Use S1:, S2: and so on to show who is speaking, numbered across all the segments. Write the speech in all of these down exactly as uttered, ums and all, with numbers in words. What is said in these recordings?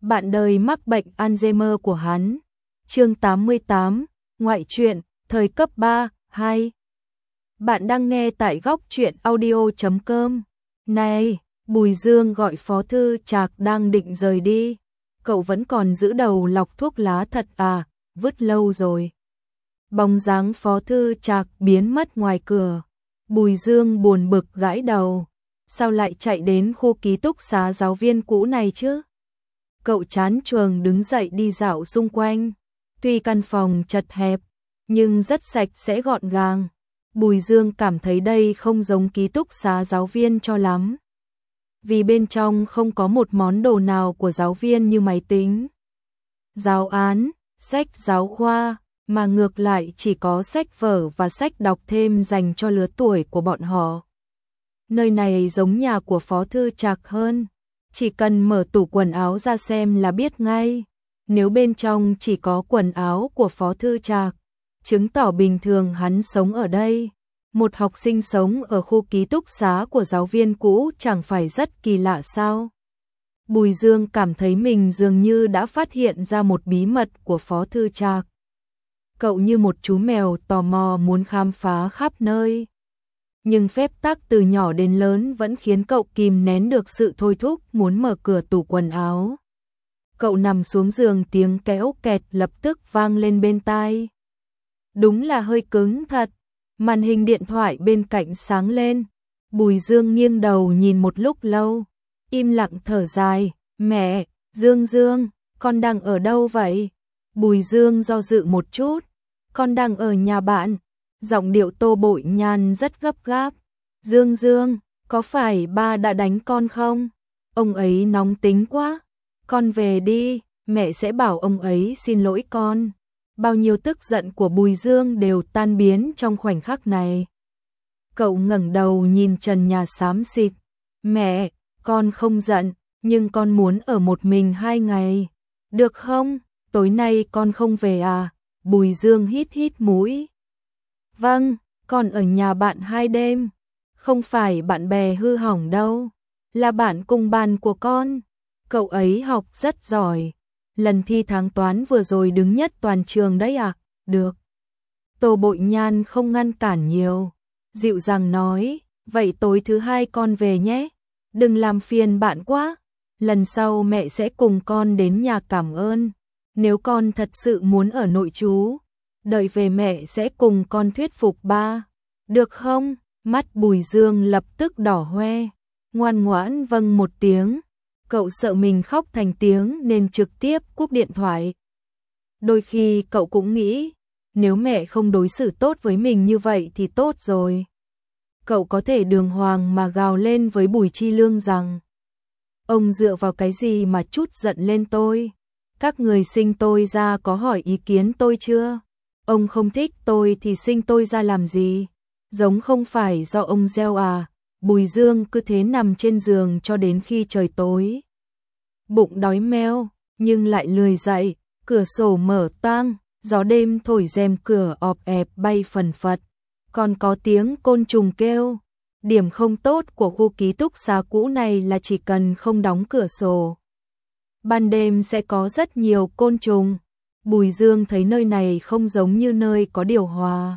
S1: bạn đời mắc bệnh Alzheimer của hắn. Chương tám mươi tám, ngoại truyện, thời cấp ba, hai. Bạn đang nghe tại góc truyện audio chấm com. Này, Bùi Dương gọi Phó Thư Trạc đang định rời đi. Cậu vẫn còn giữ đầu lọc thuốc lá thật à, vứt lâu rồi. Bóng dáng Phó Thư Trạc biến mất ngoài cửa. Bùi Dương buồn bực gãi đầu. Sao lại chạy đến khu ký túc xá giáo viên cũ này chứ? Cậu chán chường đứng dậy đi dạo xung quanh. Tuy căn phòng chật hẹp, nhưng rất sạch sẽ gọn gàng. Bùi Dương cảm thấy đây không giống ký túc xá giáo viên cho lắm. Vì bên trong không có một món đồ nào của giáo viên như máy tính, giáo án, sách giáo khoa, mà ngược lại chỉ có sách vở và sách đọc thêm dành cho lứa tuổi của bọn họ. Nơi này giống nhà của Phó Thư Trạc hơn, chỉ cần mở tủ quần áo ra xem là biết ngay. Nếu bên trong chỉ có quần áo của Phó Thư Trạc, chứng tỏ bình thường hắn sống ở đây. Một học sinh sống ở khu ký túc xá của giáo viên cũ chẳng phải rất kỳ lạ sao? Bùi Dương cảm thấy mình dường như đã phát hiện ra một bí mật của Phó Thư Trạc. Cậu như một chú mèo tò mò muốn khám phá khắp nơi. Nhưng phép tắc từ nhỏ đến lớn vẫn khiến cậu kìm nén được sự thôi thúc muốn mở cửa tủ quần áo. Cậu nằm xuống giường, tiếng kéo kẹt lập tức vang lên bên tai. Đúng là hơi cứng thật. Màn hình điện thoại bên cạnh sáng lên. Bùi Dương nghiêng đầu nhìn một lúc lâu, im lặng thở dài. Mẹ, Dương Dương, con đang ở đâu vậy? Bùi Dương do dự một chút. Con đang ở nhà bạn. Giọng điệu Tô Bội Nhan rất gấp gáp. Dương Dương, có phải ba đã đánh con không? Ông ấy nóng tính quá. Con về đi, mẹ sẽ bảo ông ấy xin lỗi con. Bao nhiêu tức giận của Bùi Dương đều tan biến trong khoảnh khắc này. Cậu ngẩng đầu nhìn trần nhà xám xịt. Mẹ, con không giận, nhưng con muốn ở một mình hai ngày. Được không? Tối nay con không về à? Bùi Dương hít hít mũi. Vâng, con ở nhà bạn hai đêm. Không phải bạn bè hư hỏng đâu, là bạn cùng bàn của con. Cậu ấy học rất giỏi. Lần thi tháng toán vừa rồi đứng nhất toàn trường đấy à? Được. Tô Bội Nhan không ngăn cản nhiều, dịu dàng nói, vậy tối thứ hai con về nhé. Đừng làm phiền bạn quá. Lần sau mẹ sẽ cùng con đến nhà cảm ơn. Nếu con thật sự muốn ở nội trú, đợi về mẹ sẽ cùng con thuyết phục ba. Được không? Mắt Bùi Dương lập tức đỏ hoe. Ngoan ngoãn vâng một tiếng. Cậu sợ mình khóc thành tiếng nên trực tiếp cúp điện thoại. Đôi khi cậu cũng nghĩ, nếu mẹ không đối xử tốt với mình như vậy thì tốt rồi. Cậu có thể đường hoàng mà gào lên với Bùi Chi Lương rằng, ông dựa vào cái gì mà trút giận lên tôi? Các người sinh tôi ra có hỏi ý kiến tôi chưa? Ông không thích tôi thì sinh tôi ra làm gì? Giống không phải do ông gieo à? Bùi Dương cứ thế nằm trên giường cho đến khi trời tối. Bụng đói meo, nhưng lại lười dậy, cửa sổ mở toang, gió đêm thổi rèm cửa ọp ẹp bay phần phật. Còn có tiếng côn trùng kêu. Điểm không tốt của khu ký túc xá cũ này là chỉ cần không đóng cửa sổ, ban đêm sẽ có rất nhiều côn trùng. Bùi Dương thấy nơi này không giống như nơi có điều hòa,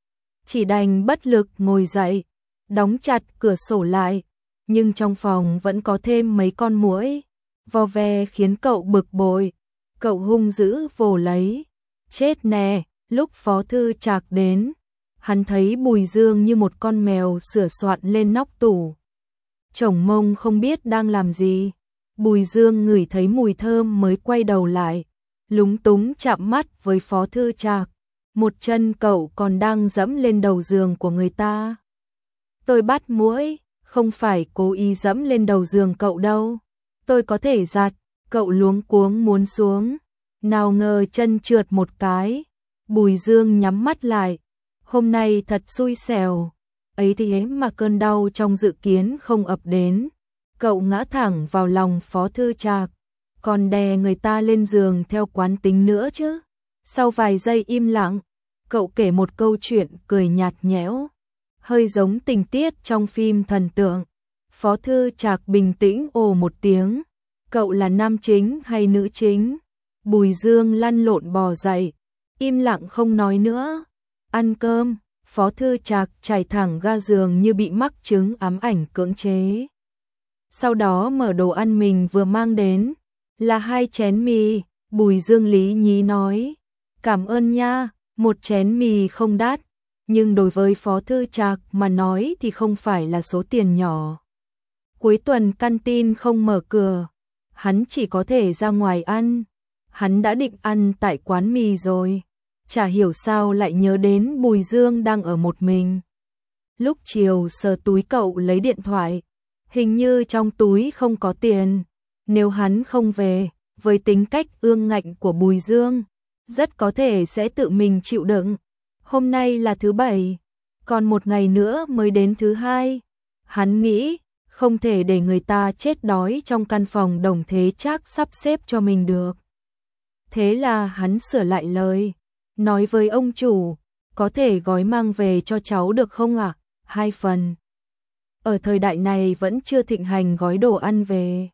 S1: chỉ đành bất lực ngồi dậy, đóng chặt cửa sổ lại, nhưng trong phòng vẫn có thêm mấy con muỗi vo ve khiến cậu bực bội. Cậu hung dữ vồ lấy. Chết nè, lúc Phó Thư Trạc đến, hắn thấy Bùi Dương như một con mèo sửa soạn lên nóc tủ, chổng mông không biết đang làm gì. Bùi Dương ngửi thấy mùi thơm mới quay đầu lại, lúng túng chạm mắt với Phó Thư Trạc. Một chân cậu còn đang dẫm lên đầu giường của người ta. Tôi bắt muỗi, không phải cố ý dẫm lên đầu giường cậu đâu. Tôi có thể giặt. Cậu luống cuống muốn xuống, nào ngờ chân trượt một cái. Bùi Dương nhắm mắt lại. Hôm nay thật xui xẻo. Ấy thế mà cơn đau trong dự kiến không ập đến. Cậu ngã thẳng vào lòng Phó Thư Trạc, còn đè người ta lên giường theo quán tính nữa chứ. Sau vài giây im lặng, cậu kể một câu chuyện cười nhạt nhẽo, hơi giống tình tiết trong phim thần tượng. Phó Thư Trạc bình tĩnh ồ một tiếng, Cậu là nam chính hay nữ chính? Bùi Dương lăn lộn bò dậy, im lặng không nói nữa. Ăn cơm, Phó Thư Trạc chảy thẳng ga giường như bị mắc chứng ám ảnh cưỡng chế. Sau đó mở đồ ăn mình vừa mang đến, là hai chén mì. Bùi Dương lý nhí nói, cảm ơn nha, một chén mì không đắt, nhưng đối với Phó Thư Trạc mà nói thì không phải là số tiền nhỏ. Cuối tuần canteen không mở cửa, hắn chỉ có thể ra ngoài ăn. Hắn đã định ăn tại quán mì rồi, chả hiểu sao lại nhớ đến Bùi Dương đang ở một mình. Lúc chiều sờ túi cậu lấy điện thoại, hình như trong túi không có tiền. Nếu hắn không về, với tính cách ương ngạnh của Bùi Dương, rất có thể sẽ tự mình chịu đựng. Hôm nay là thứ bảy, còn một ngày nữa mới đến thứ hai. Hắn nghĩ, không thể để người ta chết đói trong căn phòng Đồng Thế Trác sắp xếp cho mình được. Thế là hắn sửa lại lời, nói với ông chủ, có thể gói mang về cho cháu được không ạ? À? Hai phần. Ở thời đại này vẫn chưa thịnh hành gói đồ ăn về.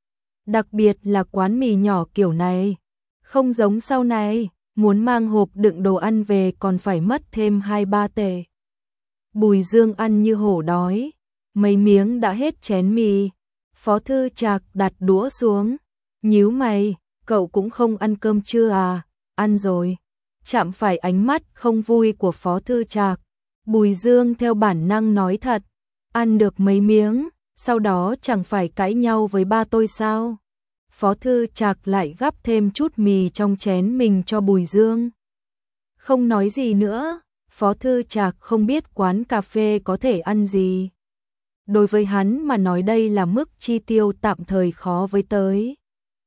S1: Đặc biệt là quán mì nhỏ kiểu này. Không giống sau này, muốn mang hộp đựng đồ ăn về còn phải mất thêm hai ba tệ. Bùi Dương ăn như hổ đói, mấy miếng đã hết chén mì. Phó Thư Trạc đặt đũa xuống, nhíu mày, cậu cũng không ăn cơm chưa à? Ăn rồi. Chạm phải ánh mắt không vui của Phó Thư Trạc, Bùi Dương theo bản năng nói thật, ăn được mấy miếng, sau đó chẳng phải cãi nhau với ba tôi sao? Phó Thư Trạc lại gắp thêm chút mì trong chén mình cho Bùi Dương. Không nói gì nữa, Phó Thư Trạc không biết quán cà phê có thể ăn gì. Đối với hắn mà nói đây là mức chi tiêu tạm thời khó với tới.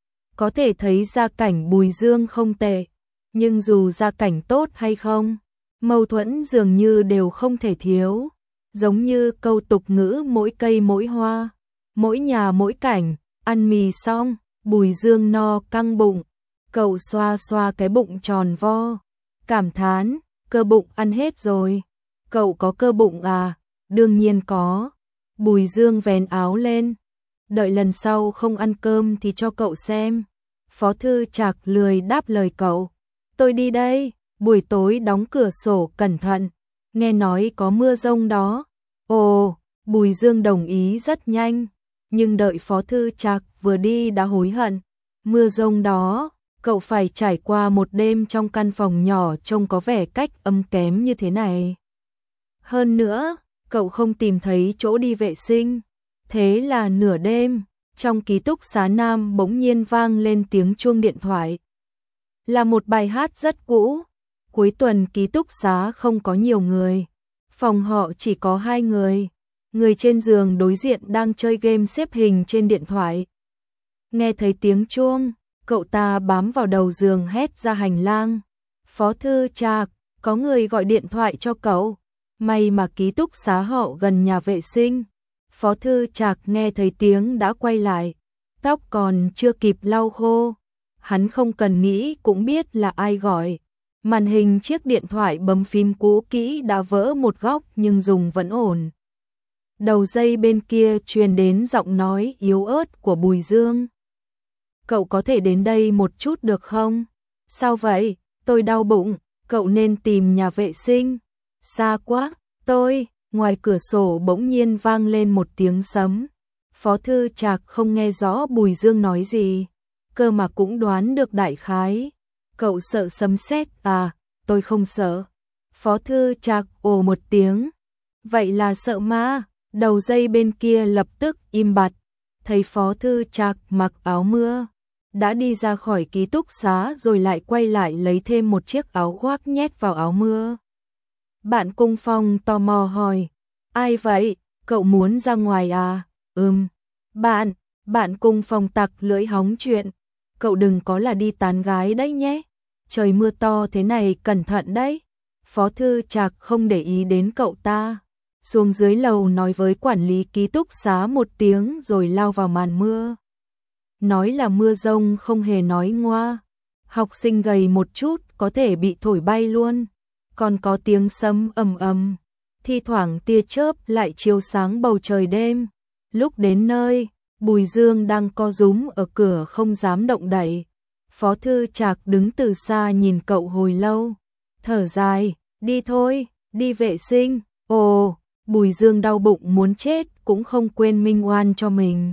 S1: Có thể thấy gia cảnh Bùi Dương không tệ, nhưng dù gia cảnh tốt hay không, mâu thuẫn dường như đều không thể thiếu. Giống như câu tục ngữ mỗi cây mỗi hoa, mỗi nhà mỗi cảnh, ăn mì xong, Bùi Dương no căng bụng, cậu xoa xoa cái bụng tròn vo, cảm thán, cơ bụng ăn hết rồi. Cậu có cơ bụng à? Đương nhiên có. Bùi Dương vén áo lên, đợi lần sau không ăn cơm thì cho cậu xem. Phó Thư Trạc lười đáp lời cậu, tôi đi đây, buổi tối đóng cửa sổ cẩn thận, nghe nói có mưa rông đó. Ồ, Bùi Dương đồng ý rất nhanh, nhưng đợi Phó Thư Trạc vừa đi đã hối hận. Mưa rông đó, cậu phải trải qua một đêm trong căn phòng nhỏ trông có vẻ cách âm kém như thế này. Hơn nữa, cậu không tìm thấy chỗ đi vệ sinh. Thế là nửa đêm, trong ký túc xá nam bỗng nhiên vang lên tiếng chuông điện thoại. Là một bài hát rất cũ. Cuối tuần ký túc xá không có nhiều người. Phòng họ chỉ có hai người. Người trên giường đối diện đang chơi game xếp hình trên điện thoại. Nghe thấy tiếng chuông, cậu ta bám vào đầu giường hét ra hành lang. Phó Thư Trạc, có người gọi điện thoại cho cậu. May mà ký túc xá họ gần nhà vệ sinh. Phó Thư Trạc nghe thấy tiếng đã quay lại. Tóc còn chưa kịp lau khô. Hắn không cần nghĩ cũng biết là ai gọi. Màn hình chiếc điện thoại bấm phím cũ kỹ đã vỡ một góc nhưng dùng vẫn ổn. Đầu dây bên kia truyền đến giọng nói yếu ớt của Bùi Dương. Cậu có thể đến đây một chút được không? Sao vậy? Tôi đau bụng, cậu nên tìm nhà vệ sinh. Xa quá, tôi, ngoài cửa sổ bỗng nhiên vang lên một tiếng sấm. Phó Thư Trạc không nghe rõ Bùi Dương nói gì, cơ mà cũng đoán được đại khái. Cậu sợ sấm sét à? Tôi không sợ. Phó Thư Trạc ồ một tiếng. Vậy là sợ ma. Đầu dây bên kia lập tức im bặt. Thấy Phó Thư Trạc mặc áo mưa, đã đi ra khỏi ký túc xá rồi lại quay lại lấy thêm một chiếc áo khoác nhét vào áo mưa. Bạn Cung Phong tò mò hỏi, ai vậy? Cậu muốn ra ngoài à? Ừm. Bạn, bạn Cung Phong tặc lưỡi hóng chuyện. Cậu đừng có là đi tán gái đấy nhé. Trời mưa to thế này cẩn thận đấy. Phó Thư Trạc không để ý đến cậu ta. Xuống dưới lầu nói với quản lý ký túc xá một tiếng rồi lao vào màn mưa. Nói là mưa rông không hề nói ngoa. Học sinh gầy một chút có thể bị thổi bay luôn. Còn có tiếng sấm ầm ầm. Thi thoảng tia chớp lại chiếu sáng bầu trời đêm. Lúc đến nơi, Bùi Dương đang co rúm ở cửa không dám động đậy. Phó Thư Trạc đứng từ xa nhìn cậu hồi lâu, thở dài, đi thôi, đi vệ sinh. Ồ, Bùi Dương đau bụng muốn chết cũng không quên minh oan cho mình.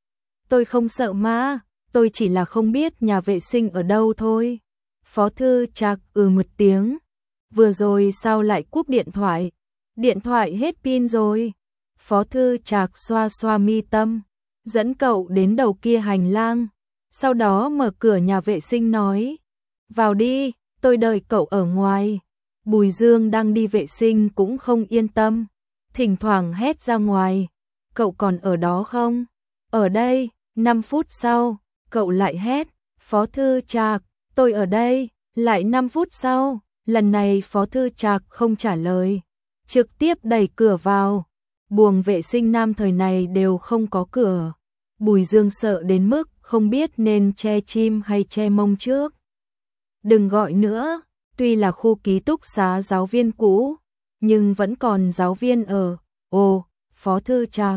S1: Tôi không sợ ma, tôi chỉ là không biết nhà vệ sinh ở đâu thôi. Phó Thư Trạc ừ một tiếng. Vừa rồi sao lại cúp điện thoại? Điện thoại hết pin rồi. Phó Thư Trạc xoa xoa mi tâm, dẫn cậu đến đầu kia hành lang. Sau đó mở cửa nhà vệ sinh nói, vào đi, tôi đợi cậu ở ngoài. Bùi Dương đang đi vệ sinh cũng không yên tâm, thỉnh thoảng hét ra ngoài, cậu còn ở đó không? Ở đây. Năm phút sau, cậu lại hét, Phó Thư Trạc, tôi ở đây. Lại năm phút sau, lần này Phó Thư Trạc không trả lời, trực tiếp đẩy cửa vào. Buồng vệ sinh nam thời này đều không có cửa. Bùi Dương sợ đến mức không biết nên che chim hay che mông trước. Đừng gọi nữa, tuy là khu ký túc xá giáo viên cũ, nhưng vẫn còn giáo viên ở. Ồ, Phó Thư Trạc,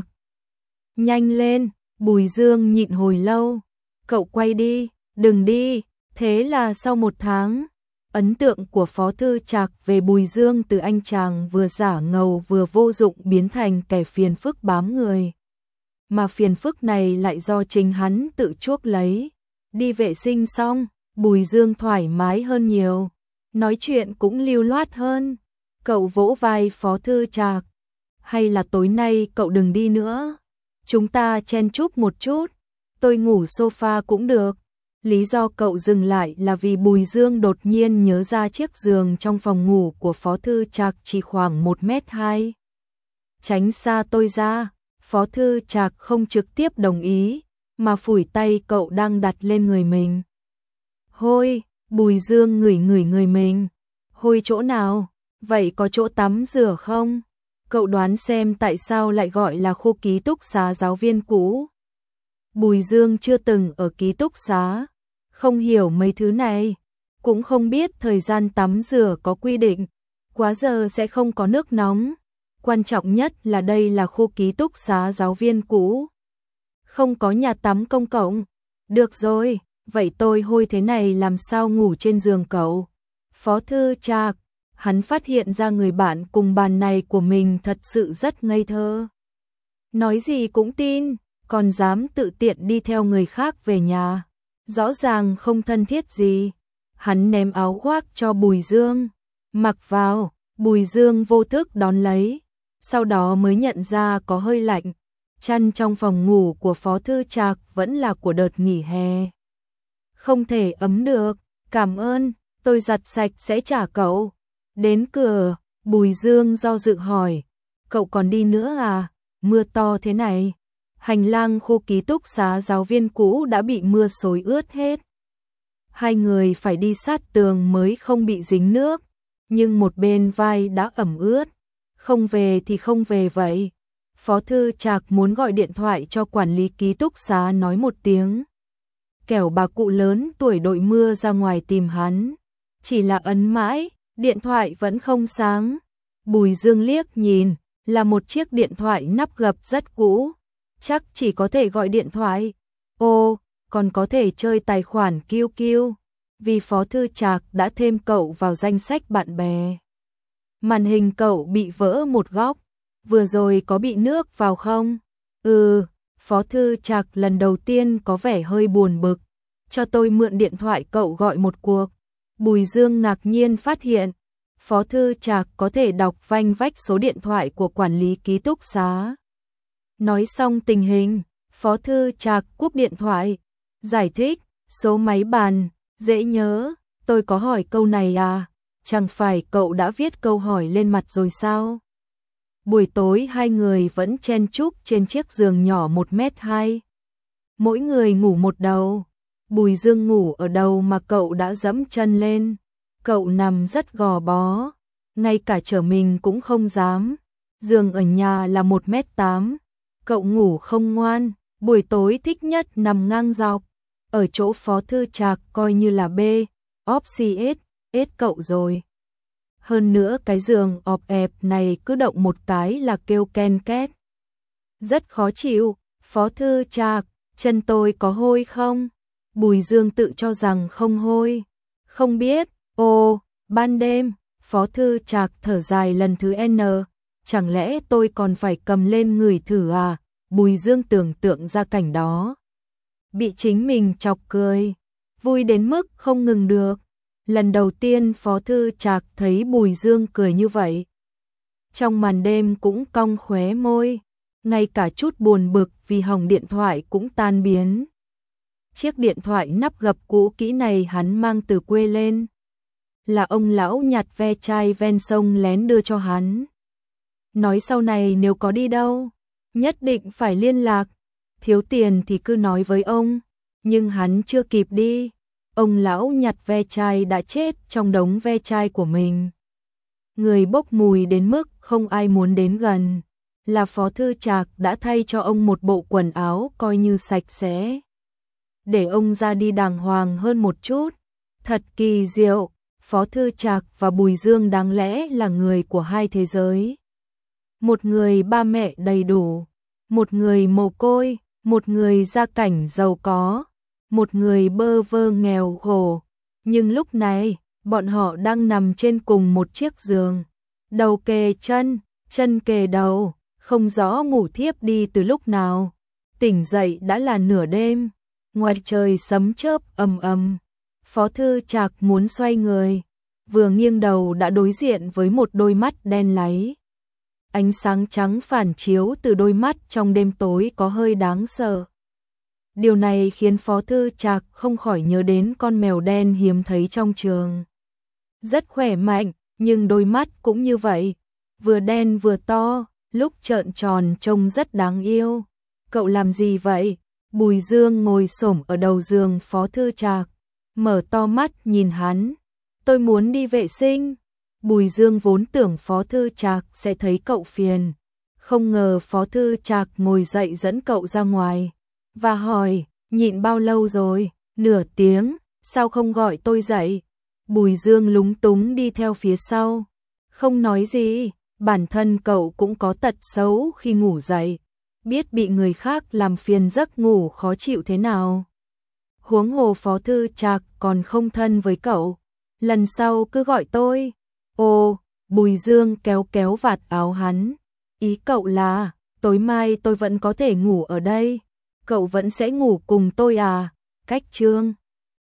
S1: nhanh lên. Bùi Dương nhịn hồi lâu, cậu quay đi, đừng đi. Thế là sau một tháng, ấn tượng của Phó Thư Trạc về Bùi Dương từ anh chàng vừa giả ngầu vừa vô dụng biến thành kẻ phiền phức bám người. Mà phiền phức này lại do chính hắn tự chuốc lấy. Đi vệ sinh xong, Bùi Dương thoải mái hơn nhiều, nói chuyện cũng lưu loát hơn. Cậu vỗ vai Phó Thư Trạc, hay là tối nay cậu đừng đi nữa, chúng ta chen chúc một chút, tôi ngủ sofa cũng được. Lý do cậu dừng lại là vì Bùi Dương đột nhiên nhớ ra chiếc giường trong phòng ngủ của Phó Thư Trạc chỉ khoảng một mét hai. Tránh xa tôi ra. Phó Thư Trạc không trực tiếp đồng ý, mà phủi tay cậu đang đặt lên người mình. Hôi. Bùi Dương ngửi ngửi người mình. Hôi chỗ nào? Vậy có chỗ tắm rửa không? Cậu đoán xem tại sao lại gọi là khu ký túc xá giáo viên cũ. Bùi Dương chưa từng ở ký túc xá, không hiểu mấy thứ này, cũng không biết thời gian tắm rửa có quy định, quá giờ sẽ không có nước nóng. Quan trọng nhất là đây là khu ký túc xá giáo viên cũ, không có nhà tắm công cộng. Được rồi, vậy tôi hôi thế này làm sao ngủ trên giường cậu? Phó Thư Trạc, hắn phát hiện ra người bạn cùng bàn này của mình thật sự rất ngây thơ. Nói gì cũng tin, còn dám tự tiện đi theo người khác về nhà. Rõ ràng không thân thiết gì. Hắn ném áo khoác cho Bùi Dương, mặc vào. Bùi Dương vô thức đón lấy, sau đó mới nhận ra có hơi lạnh. Chăn trong phòng ngủ của Phó Thư Trạc vẫn là của đợt nghỉ hè, không thể ấm được. Cảm ơn, tôi giặt sạch sẽ trả cậu. Đến cửa, Bùi Dương do dự hỏi, cậu còn đi nữa à? Mưa to thế này, hành lang khu ký túc xá giáo viên cũ đã bị mưa xối ướt hết. Hai người phải đi sát tường mới không bị dính nước, nhưng một bên vai đã ẩm ướt. Không về thì không về vậy. Phó Thư Trạc muốn gọi điện thoại cho quản lý ký túc xá nói một tiếng, kẻo bà cụ lớn tuổi đội mưa ra ngoài tìm hắn. Chỉ là ấn mãi, điện thoại vẫn không sáng. Bùi Dương liếc nhìn, là một chiếc điện thoại nắp gập rất cũ, chắc chỉ có thể gọi điện thoại. Ô, còn có thể chơi tài khoản Q Q, vì Phó Thư Trạc đã thêm cậu vào danh sách bạn bè. Màn hình cậu bị vỡ một góc, vừa rồi có bị nước vào không? Ừ, Phó Thư Trạc lần đầu tiên có vẻ hơi buồn bực. Cho tôi mượn điện thoại cậu gọi một cuộc. Bùi Dương ngạc nhiên phát hiện, Phó Thư Trạc có thể đọc vanh vách số điện thoại của quản lý ký túc xá. Nói xong tình hình, Phó Thư Trạc cúp điện thoại, giải thích, số máy bàn, dễ nhớ, tôi có hỏi câu này à? Chẳng phải cậu đã viết câu hỏi lên mặt rồi sao? Buổi tối hai người vẫn chen chúc trên chiếc giường nhỏ một mét hai. Mỗi người ngủ một đầu. Bùi Dương ngủ ở đầu mà cậu đã dẫm chân lên. Cậu nằm rất gò bó, ngay cả trở mình cũng không dám. Giường ở nhà là một mét tám. Cậu ngủ không ngoan, buổi tối thích nhất nằm ngang dọc. Ở chỗ Phó Thư Trạc coi như là B, opsi S, S cậu rồi. Hơn nữa cái giường ọp ẹp này cứ động một cái là kêu ken két. Rất khó chịu. Phó Thư Trạc, chân tôi có hôi không? Bùi Dương tự cho rằng không hôi. Không biết, ồ, ban đêm, Phó Thư Trạc thở dài lần thứ N, chẳng lẽ tôi còn phải cầm lên ngửi thử à? Bùi Dương tưởng tượng ra cảnh đó. Bị chính mình chọc cười, vui đến mức không ngừng được. Lần đầu tiên Phó Thư Trạc thấy Bùi Dương cười như vậy. Trong màn đêm cũng cong khóe môi, ngay cả chút buồn bực vì hỏng điện thoại cũng tan biến. Chiếc điện thoại nắp gập cũ kỹ này hắn mang từ quê lên. Là ông lão nhặt ve chai ven sông lén đưa cho hắn. Nói sau này nếu có đi đâu, nhất định phải liên lạc. Thiếu tiền thì cứ nói với ông. Nhưng hắn chưa kịp đi, ông lão nhặt ve chai đã chết trong đống ve chai của mình. Người bốc mùi đến mức không ai muốn đến gần. Là Phó Thư Trạc đã thay cho ông một bộ quần áo coi như sạch sẽ, để ông ra đi đàng hoàng hơn một chút. Thật kỳ diệu, Phó Thư Trạc và Bùi Dương đáng lẽ là người của hai thế giới. Một người ba mẹ đầy đủ, một người mồ côi, một người gia cảnh giàu có, một người bơ vơ nghèo khổ. Nhưng lúc này, bọn họ đang nằm trên cùng một chiếc giường, đầu kề chân, chân kề đầu, không rõ ngủ thiếp đi từ lúc nào. Tỉnh dậy đã là nửa đêm, ngoài trời sấm chớp ầm ầm. Phó Thư Trạc muốn xoay người, vừa nghiêng đầu đã đối diện với một đôi mắt đen láy. Ánh sáng trắng phản chiếu từ đôi mắt trong đêm tối có hơi đáng sợ. Điều này khiến Phó Thư Trạc không khỏi nhớ đến con mèo đen hiếm thấy trong trường. Rất khỏe mạnh, nhưng đôi mắt cũng như vậy, vừa đen vừa to, lúc trợn tròn trông rất đáng yêu. Cậu làm gì vậy? Bùi Dương ngồi xổm ở đầu giường Phó Thư Trạc, mở to mắt nhìn hắn. Tôi muốn đi vệ sinh. Bùi Dương vốn tưởng Phó Thư Trạc sẽ thấy cậu phiền, không ngờ Phó Thư Trạc ngồi dậy dẫn cậu ra ngoài và hỏi, nhịn bao lâu rồi? Nửa tiếng, sao không gọi tôi dậy? Bùi Dương lúng túng đi theo phía sau, không nói gì. Bản thân cậu cũng có tật xấu khi ngủ dậy, biết bị người khác làm phiền giấc ngủ khó chịu thế nào. Huống hồ Phó Thư Trạc còn không thân với cậu, lần sau cứ gọi tôi. Ồ, Bùi Dương kéo kéo vạt áo hắn. Ý cậu là, tối mai tôi vẫn có thể ngủ ở đây, cậu vẫn sẽ ngủ cùng tôi à? Cách chương